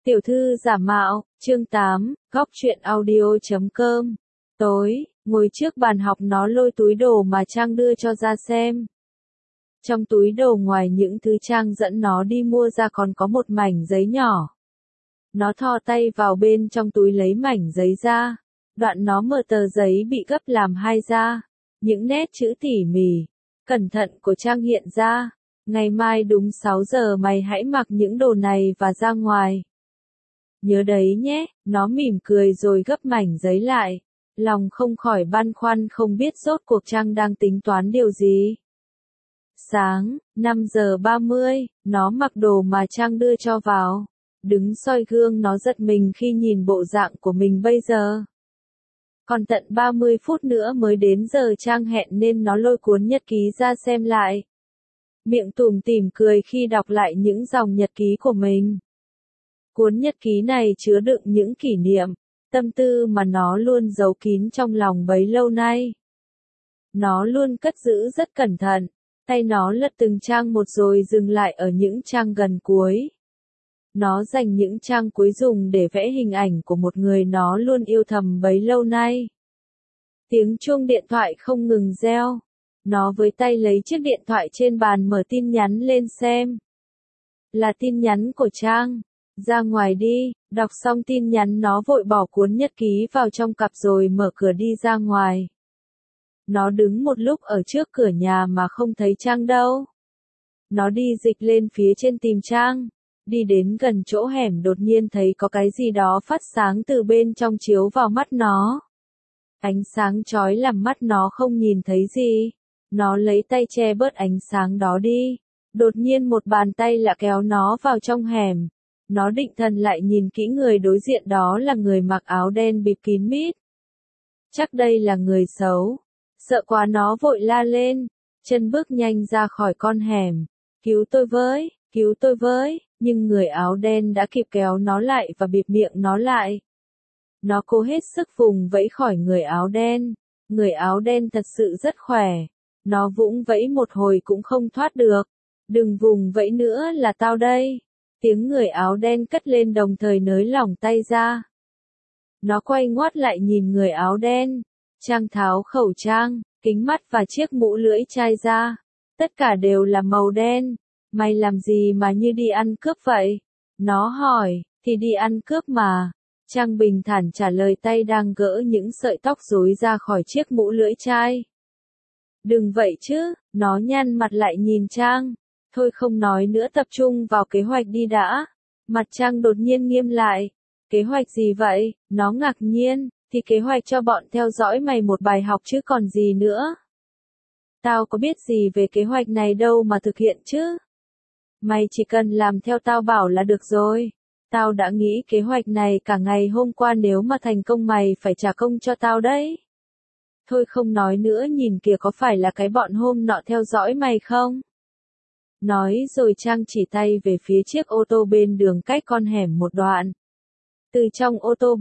Tiểu thư giả mạo, chương 8, góc truyện audio.com. Tối, ngồi trước bàn học nó lôi túi đồ mà Trang đưa cho ra xem. Trong túi đồ ngoài những thứ Trang dẫn nó đi mua ra còn có một mảnh giấy nhỏ. Nó thò tay vào bên trong túi lấy mảnh giấy ra. Đoạn nó mở tờ giấy bị gấp làm hai ra. Những nét chữ tỉ mỉ, cẩn thận của Trang hiện ra. Ngày mai đúng 6 giờ mày hãy mặc những đồ này và ra ngoài. Nhớ đấy nhé, nó mỉm cười rồi gấp mảnh giấy lại. Lòng không khỏi băn khoăn không biết rốt cuộc Trang đang tính toán điều gì. Sáng, 5 giờ 30, nó mặc đồ mà Trang đưa cho vào. Đứng soi gương nó giật mình khi nhìn bộ dạng của mình bây giờ. Còn tận 30 phút nữa mới đến giờ Trang hẹn nên nó lôi cuốn nhật ký ra xem lại. Miệng tủm tỉm cười khi đọc lại những dòng nhật ký của mình. Cuốn nhật ký này chứa đựng những kỷ niệm, tâm tư mà nó luôn giấu kín trong lòng bấy lâu nay. Nó luôn cất giữ rất cẩn thận, tay nó lật từng trang một rồi dừng lại ở những trang gần cuối. Nó dành những trang cuối dùng để vẽ hình ảnh của một người nó luôn yêu thầm bấy lâu nay. Tiếng chuông điện thoại không ngừng reo. Nó với tay lấy chiếc điện thoại trên bàn mở tin nhắn lên xem. Là tin nhắn của Trang. Ra ngoài đi, đọc xong tin nhắn nó vội bỏ cuốn nhật ký vào trong cặp rồi mở cửa đi ra ngoài. Nó đứng một lúc ở trước cửa nhà mà không thấy Trang đâu. Nó đi dịch lên phía trên tìm Trang. Đi đến gần chỗ hẻm đột nhiên thấy có cái gì đó phát sáng từ bên trong chiếu vào mắt nó. Ánh sáng chói làm mắt nó không nhìn thấy gì. Nó lấy tay che bớt ánh sáng đó đi. Đột nhiên một bàn tay lạ kéo nó vào trong hẻm. Nó định thần lại nhìn kỹ người đối diện đó là người mặc áo đen bịt kín mít. Chắc đây là người xấu. Sợ quá nó vội la lên. Chân bước nhanh ra khỏi con hẻm. Cứu tôi với, cứu tôi với. Nhưng người áo đen đã kịp kéo nó lại và bịt miệng nó lại. Nó cố hết sức vùng vẫy khỏi người áo đen. Người áo đen thật sự rất khỏe. Nó vũng vẫy một hồi cũng không thoát được. Đừng vùng vẫy nữa là tao đây. Tiếng người áo đen cất lên đồng thời nới lỏng tay ra. Nó quay ngoắt lại nhìn người áo đen. Trang tháo khẩu trang, kính mắt và chiếc mũ lưỡi chai ra. Tất cả đều là màu đen. Mày làm gì mà như đi ăn cướp vậy? Nó hỏi, thì đi ăn cướp mà. Trang bình thản trả lời tay đang gỡ những sợi tóc rối ra khỏi chiếc mũ lưỡi chai. Đừng vậy chứ, nó nhăn mặt lại nhìn Trang. Thôi không nói nữa tập trung vào kế hoạch đi đã. Mặt Trang đột nhiên nghiêm lại. Kế hoạch gì vậy? Nó ngạc nhiên, thì kế hoạch cho bọn theo dõi mày một bài học chứ còn gì nữa. Tao có biết gì về kế hoạch này đâu mà thực hiện chứ. Mày chỉ cần làm theo tao bảo là được rồi. Tao đã nghĩ kế hoạch này cả ngày hôm qua nếu mà thành công mày phải trả công cho tao đấy. Thôi không nói nữa nhìn kìa có phải là cái bọn hôm nọ theo dõi mày không? Nói rồi Trang chỉ tay về phía chiếc ô tô bên đường cách con hẻm một đoạn. Từ trong ô tô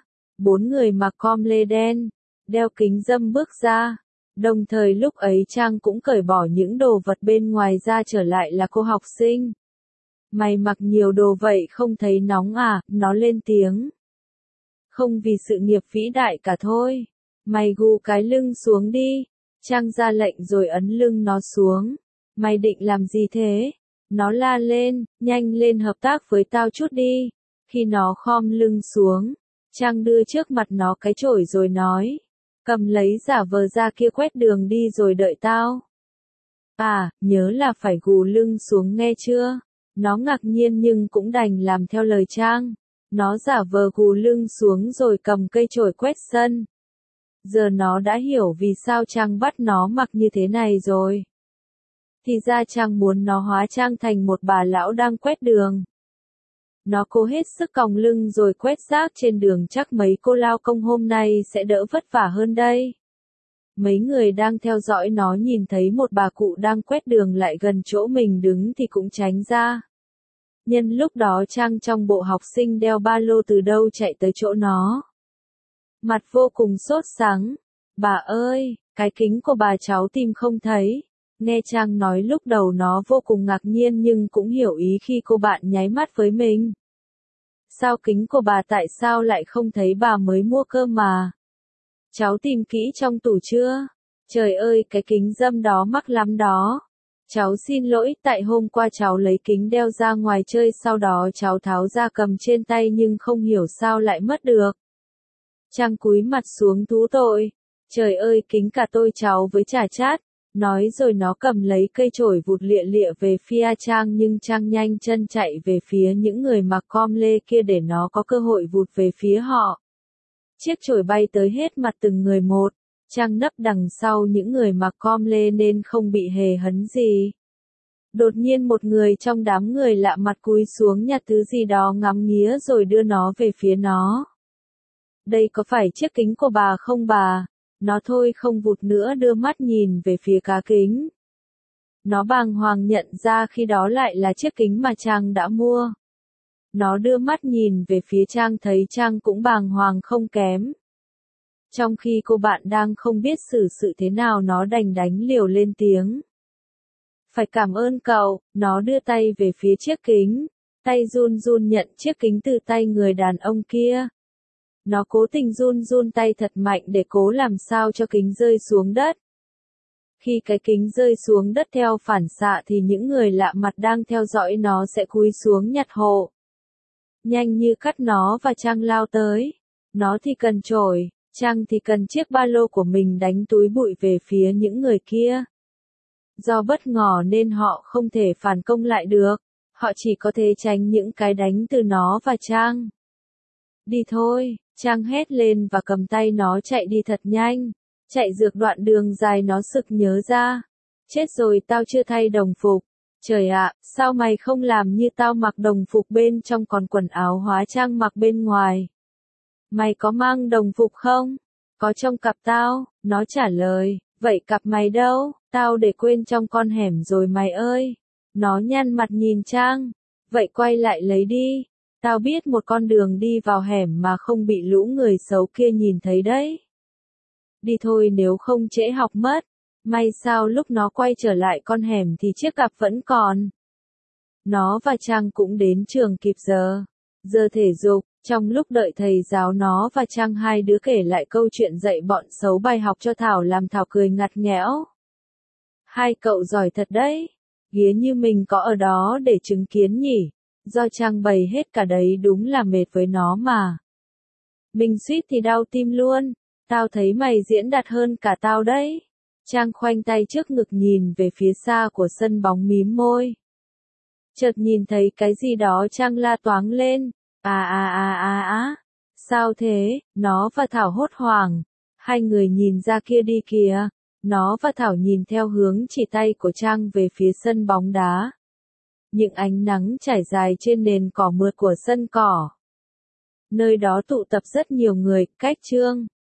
4 người mặc com lê đen, đeo kính râm bước ra. Đồng thời lúc ấy Trang cũng cởi bỏ những đồ vật bên ngoài ra trở lại là cô học sinh. Mày mặc nhiều đồ vậy không thấy nóng à, nó lên tiếng. Không vì sự nghiệp vĩ đại cả thôi. Mày gù cái lưng xuống đi. Trang ra lệnh rồi ấn lưng nó xuống. Mày định làm gì thế? Nó la lên, nhanh lên hợp tác với tao chút đi. Khi nó khom lưng xuống, Trang đưa trước mặt nó cái chổi rồi nói. Cầm lấy giả vờ ra kia quét đường đi rồi đợi tao. À, nhớ là phải gù lưng xuống nghe chưa? Nó ngạc nhiên nhưng cũng đành làm theo lời Trang. Nó giả vờ gù lưng xuống rồi cầm cây chổi quét sân. Giờ nó đã hiểu vì sao Trang bắt nó mặc như thế này rồi. Thì ra Trang muốn nó hóa trang thành một bà lão đang quét đường. Nó cố hết sức còng lưng rồi quét rác trên đường chắc mấy cô lao công hôm nay sẽ đỡ vất vả hơn đây. Mấy người đang theo dõi nó nhìn thấy một bà cụ đang quét đường lại gần chỗ mình đứng thì cũng tránh ra. Nhân lúc đó Trang trong bộ học sinh đeo ba lô từ đâu chạy tới chỗ nó. Mặt vô cùng sốt sắng. Bà ơi, cái kính của bà cháu tìm không thấy. Nghe Trang nói lúc đầu nó vô cùng ngạc nhiên nhưng cũng hiểu ý khi cô bạn nháy mắt với mình. Sao kính của bà tại sao lại không thấy bà mới mua cơ mà? Cháu tìm kỹ trong tủ chưa? Trời ơi cái kính râm đó mắc lắm đó. Cháu xin lỗi, tại hôm qua cháu lấy kính đeo ra ngoài chơi sau đó cháu tháo ra cầm trên tay nhưng không hiểu sao lại mất được. Trang cúi mặt xuống thú tội. Trời ơi kính cả tôi cháu với chả chát. Nói rồi nó cầm lấy cây chổi vụt lịa lịa về phía Trang nhưng Trang nhanh chân chạy về phía những người mặc com lê kia để nó có cơ hội vụt về phía họ. Chiếc chổi bay tới hết mặt từng người một. Trang nấp đằng sau những người mặc com lê nên không bị hề hấn gì. Đột nhiên một người trong đám người lạ mặt cúi xuống nhặt thứ gì đó ngắm nghía rồi đưa nó về phía nó. Đây có phải chiếc kính của bà không bà? Nó thôi không vụt nữa đưa mắt nhìn về phía cá kính. Nó bàng hoàng nhận ra khi đó lại là chiếc kính mà Trang đã mua. Nó đưa mắt nhìn về phía Trang thấy Trang cũng bàng hoàng không kém. Trong khi cô bạn đang không biết xử sự thế nào nó đành đánh liều lên tiếng. Phải cảm ơn cậu, nó đưa tay về phía chiếc kính. Tay run run nhận chiếc kính từ tay người đàn ông kia. Nó cố tình run run tay thật mạnh để cố làm sao cho kính rơi xuống đất. Khi cái kính rơi xuống đất theo phản xạ thì những người lạ mặt đang theo dõi nó sẽ cúi xuống nhặt hộ. Nhanh như cắt nó và Trang lao tới. Nó thì cần chổi, Trang thì cần chiếc ba lô của mình đánh túi bụi về phía những người kia. Do bất ngờ nên họ không thể phản công lại được. Họ chỉ có thể tránh những cái đánh từ nó và Trang. Đi thôi, Trang hét lên và cầm tay nó chạy đi thật nhanh. Chạy dược đoạn đường dài nó sực nhớ ra. Chết rồi tao chưa thay đồng phục. Trời ạ, sao mày không làm như tao mặc đồng phục bên trong còn quần áo hóa trang mặc bên ngoài? Mày có mang đồng phục không? Có trong cặp tao, nó trả lời. Vậy cặp mày đâu? Tao để quên trong con hẻm rồi mày ơi. Nó nhăn mặt nhìn Trang. Vậy quay lại lấy đi. Tao biết một con đường đi vào hẻm mà không bị lũ người xấu kia nhìn thấy đấy. Đi thôi nếu không trễ học mất. May sao lúc nó quay trở lại con hẻm thì chiếc cặp vẫn còn. Nó và Trang cũng đến trường kịp giờ. Giờ thể dục, trong lúc đợi thầy giáo nó và Trang hai đứa kể lại câu chuyện dạy bọn xấu bài học cho Thảo làm Thảo cười ngặt nghẽo. Hai cậu giỏi thật đấy. Ghía như mình có ở đó để chứng kiến nhỉ. Do Trang bày hết cả đấy đúng là mệt với nó mà. Mình suýt thì đau tim luôn. Tao thấy mày diễn đạt hơn cả tao đấy. Trang khoanh tay trước ngực nhìn về phía xa của sân bóng mím môi. Chợt nhìn thấy cái gì đó Trang la toáng lên. Sao thế? Nó và Thảo hốt hoảng. Hai người nhìn ra kia đi kìa. Nó và Thảo nhìn theo hướng chỉ tay của Trang về phía sân bóng đá. Những ánh nắng trải dài trên nền cỏ mượt của sân cỏ. Nơi đó tụ tập rất nhiều người, cách Trương.